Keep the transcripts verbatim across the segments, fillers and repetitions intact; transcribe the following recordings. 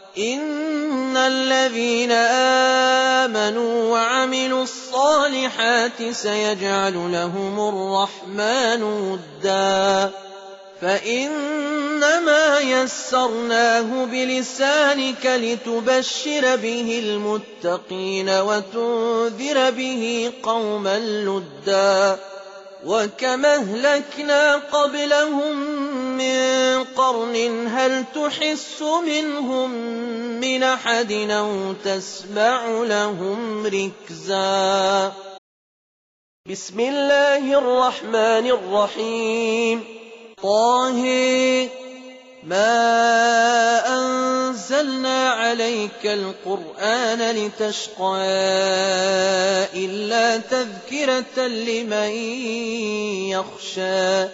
إِنَّ الَّذِينَ آمَنُوا وَعَمِلُوا الصَّالِحَاتِ سَيَجْعَلُ لَهُمُ الرَّحْمَٰنُ وُدًّا فَإِنَّمَا يَسَّرْنَاهُ بِلِسَانِكَ لِتُبَشِّرَ بِهِ الْمُتَّقِينَ وَتُنذِرَ بِهِ قَوْمًا لُّدًّا وَكَمْ أَهْلَكْنَا قَبْلَهُم مِّن قَرْنٍ هَلْ تُحِسُّ مِنْهُم مِّنْ أَحَدٍ أَوْ تَسْمَعُ لَهُمْ رِكْزًا. بسم الله الرحمن الرحيم. طه ما أنزلنا عليك القرآن لتشقى إلا تذكرة لمن يخشى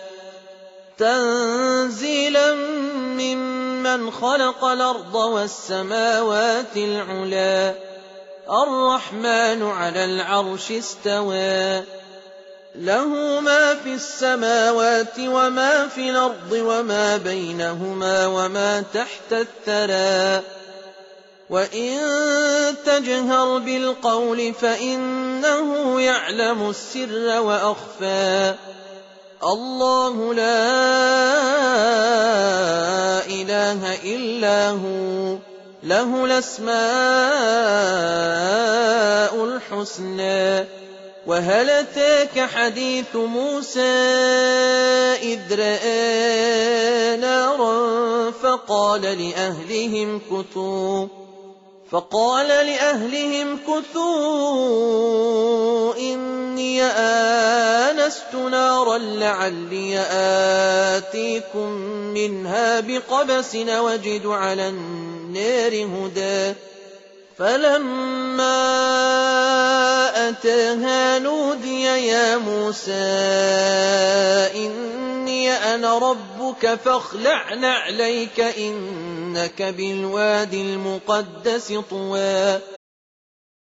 تنزيلا ممن خلق الأرض والسماوات العلى الرحمن على العرش استوى له ما في السماوات وما في الأرض وما بينهما وما تحت الثرى وإن تجهر بالقول فإنه يعلم السر وأخفى الله لا إله إلا هو له الأسماء الحسنى. وهل أتاك حديث موسى إذ رأى نارا فقال لأهلهم كثوا فقال لأهلهم كثوا إني آنست نارا لعلي آتيكم منها بقبس وجد على النار هدى فلما أتاها نودي يا موسى إني أنا ربك فاخلع نعليك إنك بالوادي المقدس طوى